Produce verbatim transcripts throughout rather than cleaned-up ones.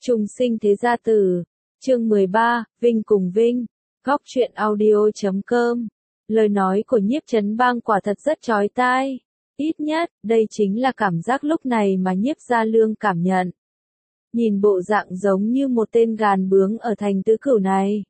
Trùng sinh thế gia tử, chương mười ba, Vinh cùng Vinh, góc truyện audio chấm com. Lời nói của Nhiếp Chấn Bang quả thật rất chói tai. Ít nhất, đây chính là cảm giác lúc này mà Nhiếp Gia Lương cảm nhận. Nhìn bộ dạng giống như một tên gàn bướng ở thành tứ cửu này.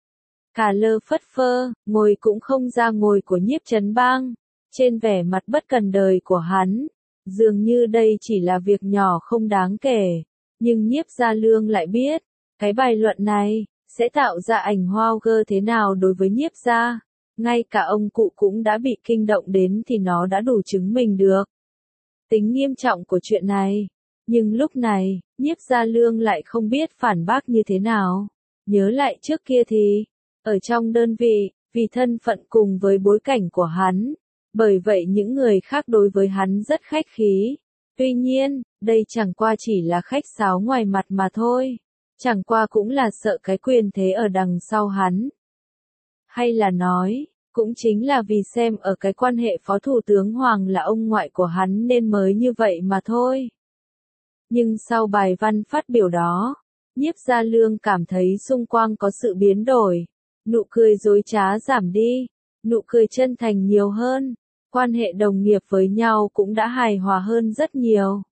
Cả lơ phất phơ, ngồi cũng không ra ngồi của Nhiếp Chấn Bang, trên vẻ mặt bất cần đời của hắn. Dường như đây chỉ là việc nhỏ không đáng kể. Nhưng Nhiếp Gia Lương lại biết, cái bài luận này, sẽ tạo ra ảnh hoa gơ thế nào đối với Nhiếp Gia. Ngay cả ông cụ cũng đã bị kinh động đến thì nó đã đủ chứng minh được tính nghiêm trọng của chuyện này. Nhưng lúc này, Nhiếp Gia Lương lại không biết phản bác như thế nào. Nhớ lại trước kia thì, ở trong đơn vị, vì thân phận cùng với bối cảnh của hắn, bởi vậy những người khác đối với hắn rất khách khí. Tuy nhiên, đây chẳng qua chỉ là khách sáo ngoài mặt mà thôi. Chẳng qua cũng là sợ cái quyền thế ở đằng sau hắn. Hay là nói, cũng chính là vì xem ở cái quan hệ phó thủ tướng Hoàng là ông ngoại của hắn nên mới như vậy mà thôi. Nhưng sau bài văn phát biểu đó, Nhiếp Gia Lương cảm thấy xung quanh có sự biến đổi. Nụ cười dối trá giảm đi, nụ cười chân thành nhiều hơn. Quan hệ đồng nghiệp với nhau cũng đã hài hòa hơn rất nhiều.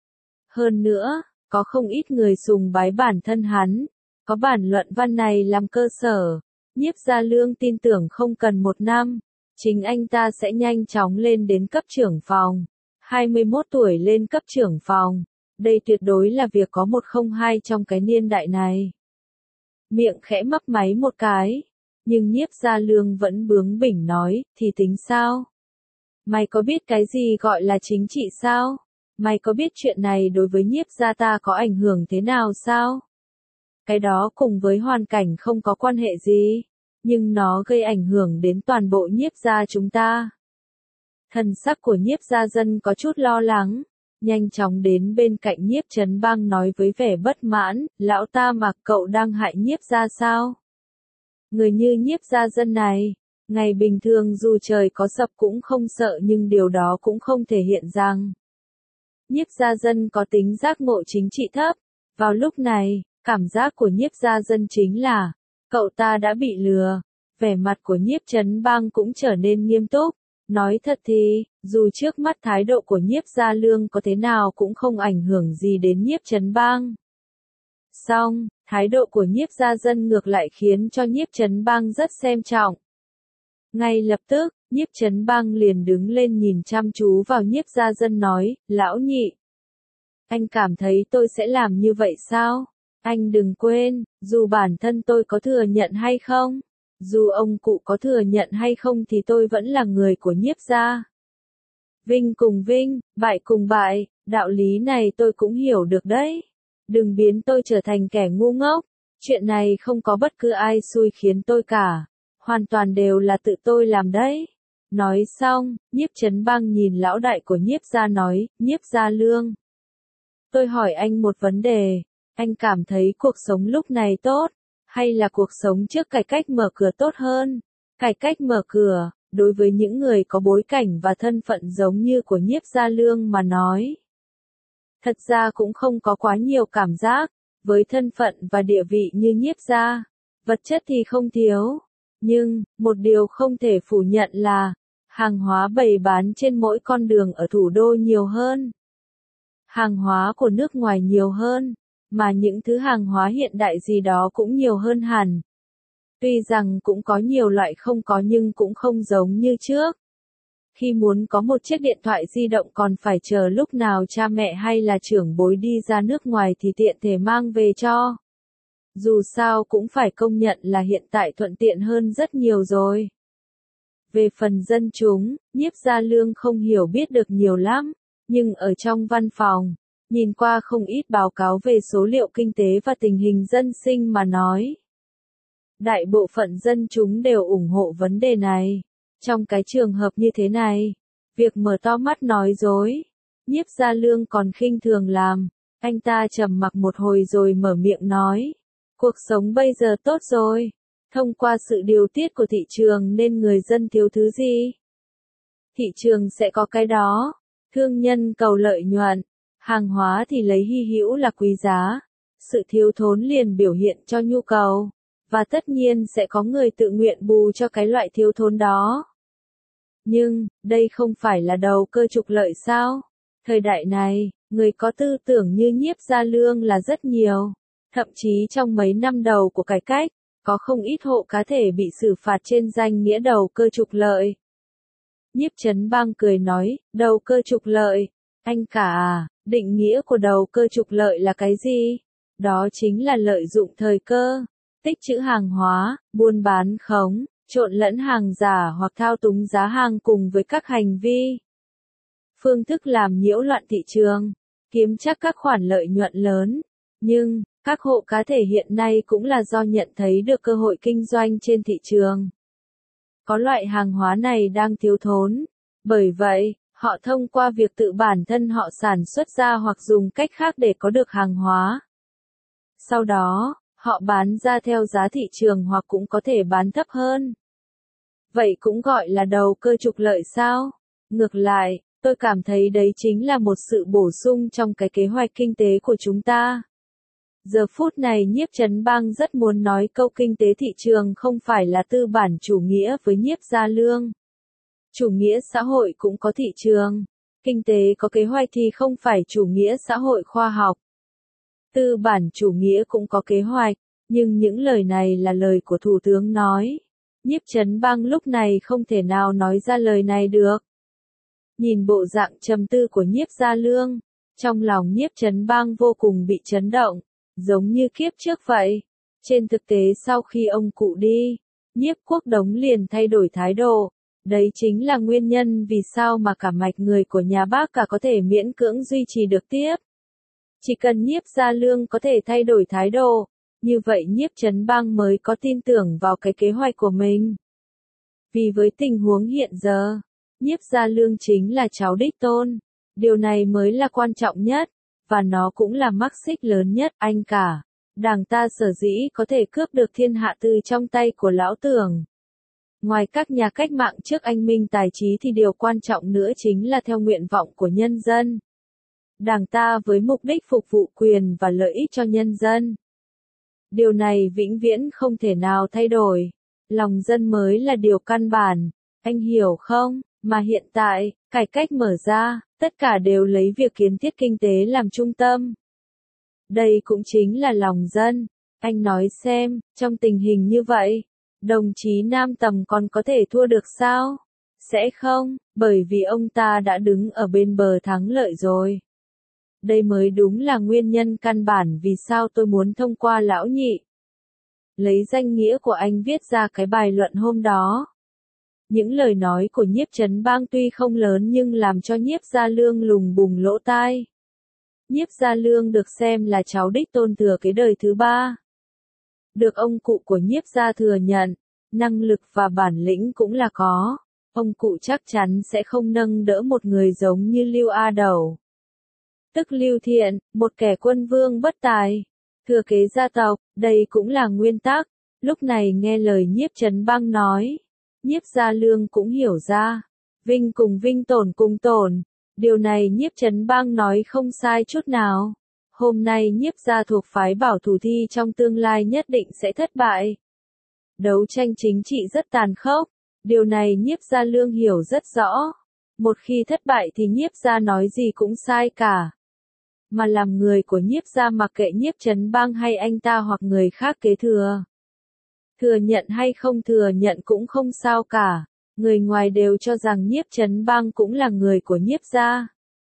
Hơn nữa, có không ít người sùng bái bản thân hắn, có bản luận văn này làm cơ sở. Nhiếp Gia Lương tin tưởng không cần một năm, chính anh ta sẽ nhanh chóng lên đến cấp trưởng phòng. hai mươi mốt tuổi lên cấp trưởng phòng, đây tuyệt đối là việc có một không hai trong cái niên đại này. Miệng khẽ mấp máy một cái, nhưng Nhiếp Gia Lương vẫn bướng bỉnh nói, thì tính sao? Mày có biết cái gì gọi là chính trị sao? Mày có biết chuyện này đối với Nhiếp gia ta có ảnh hưởng thế nào sao? Cái đó cùng với hoàn cảnh không có quan hệ gì, nhưng nó gây ảnh hưởng đến toàn bộ Nhiếp gia chúng ta. Thần sắc của Nhiếp Gia Dân có chút lo lắng, nhanh chóng đến bên cạnh Nhiếp Chấn Bang nói với vẻ bất mãn, lão ta mà cậu đang hại Nhiếp gia sao? Người như Nhiếp Gia Dân này, ngày bình thường dù trời có sập cũng không sợ, nhưng điều đó cũng không thể hiện rằng Nhiếp Gia Dân có tính giác ngộ chính trị thấp. Vào lúc này, cảm giác của Nhiếp Gia Dân chính là, cậu ta đã bị lừa. Vẻ mặt của Nhiếp Chấn Bang cũng trở nên nghiêm túc. Nói thật thì, dù trước mắt thái độ của Nhiếp Gia Lương có thế nào cũng không ảnh hưởng gì đến Nhiếp Chấn Bang. Song, thái độ của Nhiếp Gia Dân ngược lại khiến cho Nhiếp Chấn Bang rất xem trọng. Ngay lập tức, Nhiếp Chấn Bang liền đứng lên nhìn chăm chú vào Nhiếp Gia Dân nói, lão nhị. Anh cảm thấy tôi sẽ làm như vậy sao? Anh đừng quên, dù bản thân tôi có thừa nhận hay không, dù ông cụ có thừa nhận hay không thì tôi vẫn là người của Nhiếp gia. Vinh cùng Vinh, bại cùng bại, đạo lý này tôi cũng hiểu được đấy. Đừng biến tôi trở thành kẻ ngu ngốc, chuyện này không có bất cứ ai xui khiến tôi cả. Hoàn toàn đều là tự tôi làm đấy. Nói xong, Nhiếp Chấn Bang nhìn lão đại của Nhiếp gia nói, Nhiếp Gia Lương. Tôi hỏi anh một vấn đề, anh cảm thấy cuộc sống lúc này tốt, hay là cuộc sống trước cải cách mở cửa tốt hơn? Cải cách mở cửa, đối với những người có bối cảnh và thân phận giống như của Nhiếp Gia Lương mà nói. Thật ra cũng không có quá nhiều cảm giác, với thân phận và địa vị như Nhiếp gia, vật chất thì không thiếu. Nhưng, một điều không thể phủ nhận là, hàng hóa bày bán trên mỗi con đường ở thủ đô nhiều hơn. Hàng hóa của nước ngoài nhiều hơn, mà những thứ hàng hóa hiện đại gì đó cũng nhiều hơn hẳn. Tuy rằng cũng có nhiều loại không có nhưng cũng không giống như trước. Khi muốn có một chiếc điện thoại di động còn phải chờ lúc nào cha mẹ hay là trưởng bối đi ra nước ngoài thì tiện thể mang về cho. Dù sao cũng phải công nhận là hiện tại thuận tiện hơn rất nhiều rồi. Về phần dân chúng, Nhiếp Gia Lương không hiểu biết được nhiều lắm, nhưng ở trong văn phòng, nhìn qua không ít báo cáo về số liệu kinh tế và tình hình dân sinh mà nói. Đại bộ phận dân chúng đều ủng hộ vấn đề này. Trong cái trường hợp như thế này, việc mở to mắt nói dối, Nhiếp Gia Lương còn khinh thường làm. Anh ta trầm mặc một hồi rồi mở miệng nói. Cuộc sống bây giờ tốt rồi. Thông qua sự điều tiết của thị trường nên người dân thiếu thứ gì? Thị trường sẽ có cái đó. Thương nhân cầu lợi nhuận. Hàng hóa thì lấy hy hữu là quý giá. sự thiếu thốn liền biểu hiện cho nhu cầu, và tất nhiên sẽ có người tự nguyện bù cho cái loại thiếu thốn đó. Nhưng, đây không phải là đầu cơ trục lợi sao? Thời đại này, người có tư tưởng như Nhiếp Gia Lương là rất nhiều. Thậm chí trong mấy năm đầu của cải cách, có không ít hộ cá thể bị xử phạt trên danh nghĩa đầu cơ trục lợi. Nhiếp Chấn Bang cười nói, đầu cơ trục lợi, anh cả à, định nghĩa của đầu cơ trục lợi là cái gì? Đó chính là lợi dụng thời cơ, tích trữ hàng hóa, buôn bán khống, trộn lẫn hàng giả hoặc thao túng giá hàng cùng với các hành vi, phương thức làm nhiễu loạn thị trường, kiếm chắc các khoản lợi nhuận lớn. Nhưng, các hộ cá thể hiện nay cũng là do nhận thấy được cơ hội kinh doanh trên thị trường. Có loại hàng hóa này đang thiếu thốn. Bởi vậy, họ thông qua việc tự bản thân họ sản xuất ra hoặc dùng cách khác để có được hàng hóa. Sau đó, họ bán ra theo giá thị trường hoặc cũng có thể bán thấp hơn. Vậy cũng gọi là đầu cơ trục lợi sao? Ngược lại, tôi cảm thấy đấy chính là một sự bổ sung trong cái kế hoạch kinh tế của chúng ta. Giờ phút này Nhiếp Chấn Bang rất muốn nói câu kinh tế thị trường không phải là tư bản chủ nghĩa với Nhiếp Gia Lương. Chủ nghĩa xã hội cũng có thị trường. Kinh tế có kế hoạch thì không phải chủ nghĩa xã hội khoa học. Tư bản chủ nghĩa cũng có kế hoạch, nhưng những lời này là lời của Thủ tướng nói. Nhiếp Chấn Bang lúc này không thể nào nói ra lời này được. Nhìn bộ dạng trầm tư của Nhiếp Gia Lương, trong lòng Nhiếp Chấn Bang vô cùng bị chấn động, giống như kiếp trước vậy. Trên thực tế sau khi ông cụ đi, Nhiếp Quốc Đống liền thay đổi thái độ. Đấy chính là nguyên nhân vì sao mà cả mạch người của nhà Bác cả có thể miễn cưỡng duy trì được tiếp. Chỉ cần Nhiếp Gia Lương có thể thay đổi thái độ, như vậy Nhiếp Chấn Bang mới có tin tưởng vào cái kế hoạch của mình. Vì với tình huống hiện giờ, Nhiếp Gia Lương chính là cháu đích tôn. Điều này mới là quan trọng nhất, và nó cũng là mắc xích lớn nhất anh cả. Đảng ta sở dĩ có thể cướp được thiên hạ từ trong tay của lão Tưởng. Ngoài các nhà cách mạng trước anh minh tài trí thì điều quan trọng nữa chính là theo nguyện vọng của nhân dân. Đảng ta với mục đích phục vụ quyền và lợi ích cho nhân dân. Điều này vĩnh viễn không thể nào thay đổi. Lòng dân mới là điều căn bản, anh hiểu không? Mà hiện tại, cải cách mở ra, tất cả đều lấy việc kiến thiết kinh tế làm trung tâm. Đây cũng chính là lòng dân. Anh nói xem, trong tình hình như vậy, đồng chí Nam Tầm còn có thể thua được sao? Sẽ không, bởi vì ông ta đã đứng ở bên bờ thắng lợi rồi. Đây mới đúng là nguyên nhân căn bản vì sao tôi muốn thông qua lão nhị. Lấy danh nghĩa của anh viết ra cái bài luận hôm đó. Những lời nói của Nhiếp Chấn Bang tuy không lớn nhưng làm cho Nhiếp Gia Lương lùng bùng lỗ tai. Nhiếp Gia Lương được xem là cháu đích tôn thừa cái đời thứ ba. Được ông cụ của Nhiếp Gia thừa nhận, năng lực và bản lĩnh cũng là có. Ông cụ chắc chắn sẽ không nâng đỡ một người giống như Lưu A Đầu. Tức Lưu Thiện, một kẻ quân vương bất tài. Thừa kế gia tộc, đây cũng là nguyên tắc. Lúc này nghe lời Nhiếp Chấn Bang nói. Nhiếp Gia Lương cũng hiểu ra. Vinh cùng vinh tổn cùng tổn. Điều này Nhiếp Chấn Bang nói không sai chút nào. Hôm nay Nhiếp Gia thuộc phái bảo thủ thi trong tương lai nhất định sẽ thất bại. Đấu tranh chính trị rất tàn khốc. Điều này Nhiếp Gia Lương hiểu rất rõ. Một khi thất bại thì Nhiếp Gia nói gì cũng sai cả. Mà làm người của Nhiếp Gia mặc kệ Nhiếp Chấn Bang hay anh ta hoặc người khác kế thừa. Thừa nhận hay không thừa nhận cũng không sao cả. Người ngoài đều cho rằng Nhiếp Chấn Bang cũng là người của Nhiếp Gia.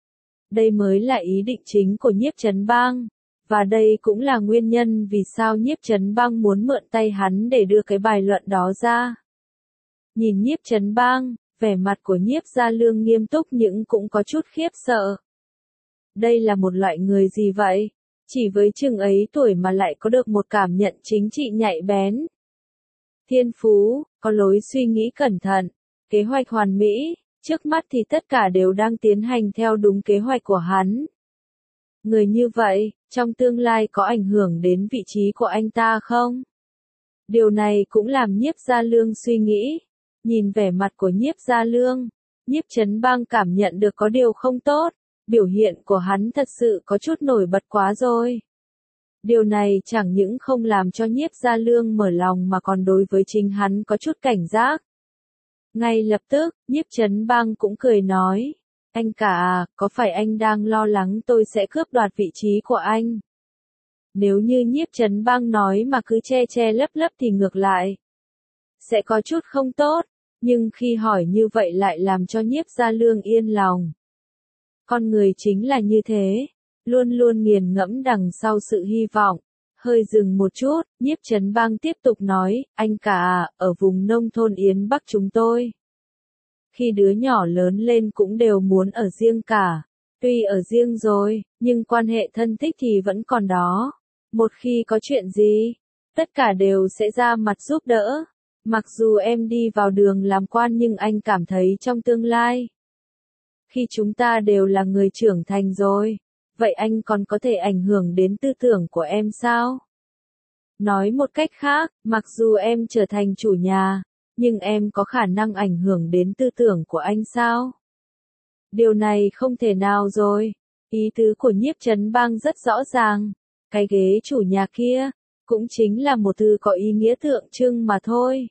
Đây mới là ý định chính của Nhiếp Chấn Bang. Và đây cũng là nguyên nhân vì sao Nhiếp Chấn Bang muốn mượn tay hắn để đưa cái bài luận đó ra. Nhìn Nhiếp Chấn Bang, vẻ mặt của Nhiếp Gia Lương nghiêm túc nhưng cũng có chút khiếp sợ. Đây là một loại người gì vậy? Chỉ với chừng ấy tuổi mà lại có được một cảm nhận chính trị nhạy bén. Thiên phú, có lối suy nghĩ cẩn thận, kế hoạch hoàn mỹ, trước mắt thì tất cả đều đang tiến hành theo đúng kế hoạch của hắn. Người như vậy, trong tương lai có ảnh hưởng đến vị trí của anh ta không? Điều này cũng làm Nhiếp Gia Lương suy nghĩ. Nhìn vẻ mặt của Nhiếp Gia Lương, Nhiếp Chấn Bang cảm nhận được có điều không tốt. Biểu hiện của hắn thật sự có chút nổi bật quá rồi. Điều này chẳng những không làm cho Nhiếp Gia Lương mở lòng mà còn đối với chính hắn có chút cảnh giác. Ngay lập tức, Nhiếp Chấn Bang cũng cười nói, anh cả à, có phải anh đang lo lắng tôi sẽ cướp đoạt vị trí của anh? Nếu như Nhiếp Chấn Bang nói mà cứ che che lấp lấp thì ngược lại sẽ có chút không tốt, nhưng khi hỏi như vậy lại làm cho Nhiếp Gia Lương yên lòng. Con người chính là như thế, luôn luôn nghiền ngẫm đằng sau sự hy vọng. Hơi dừng một chút, Nhiếp Chấn Bang tiếp tục nói, anh cả à, ở vùng nông thôn Yến Bắc chúng tôi, khi đứa nhỏ lớn lên cũng đều muốn ở riêng cả. Tuy ở riêng rồi, nhưng quan hệ thân thích thì vẫn còn đó. Một khi có chuyện gì, tất cả đều sẽ ra mặt giúp đỡ. Mặc dù em đi vào đường làm quan nhưng anh cảm thấy trong tương lai, khi chúng ta đều là người trưởng thành rồi, vậy anh còn có thể ảnh hưởng đến tư tưởng của em sao? Nói một cách khác, mặc dù em trở thành chủ nhà, nhưng em có khả năng ảnh hưởng đến tư tưởng của anh sao? Điều này không thể nào rồi. Ý tứ của Nhiếp Chấn Bang rất rõ ràng. Cái ghế chủ nhà kia, cũng chính là một thứ có ý nghĩa tượng trưng mà thôi.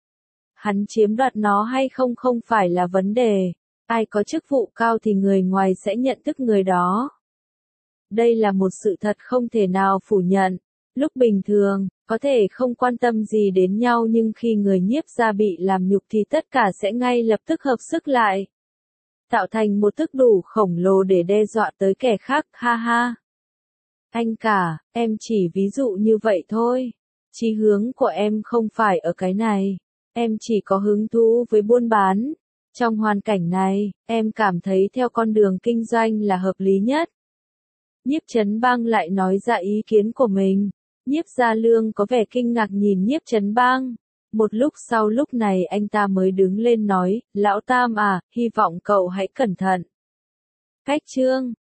Hắn chiếm đoạt nó hay không không phải là vấn đề. Ai có chức vụ cao thì người ngoài sẽ nhận thức người đó. Đây là một sự thật không thể nào phủ nhận. Lúc bình thường, có thể không quan tâm gì đến nhau nhưng khi người Nhiếp gia bị làm nhục thì tất cả sẽ ngay lập tức hợp sức lại, tạo thành một thức đủ khổng lồ để đe dọa tới kẻ khác, ha ha. Anh cả, em chỉ ví dụ như vậy thôi. Chí hướng của em không phải ở cái này. Em chỉ có hứng thú với buôn bán. Trong hoàn cảnh này, em cảm thấy theo con đường kinh doanh là hợp lý nhất. Nhiếp Chấn Bang lại nói ra ý kiến của mình. Nhiếp Gia Lương có vẻ kinh ngạc nhìn Nhiếp Chấn Bang. Một lúc sau lúc này anh ta mới đứng lên nói, Lão Tam à, hy vọng cậu hãy cẩn thận. Cách chương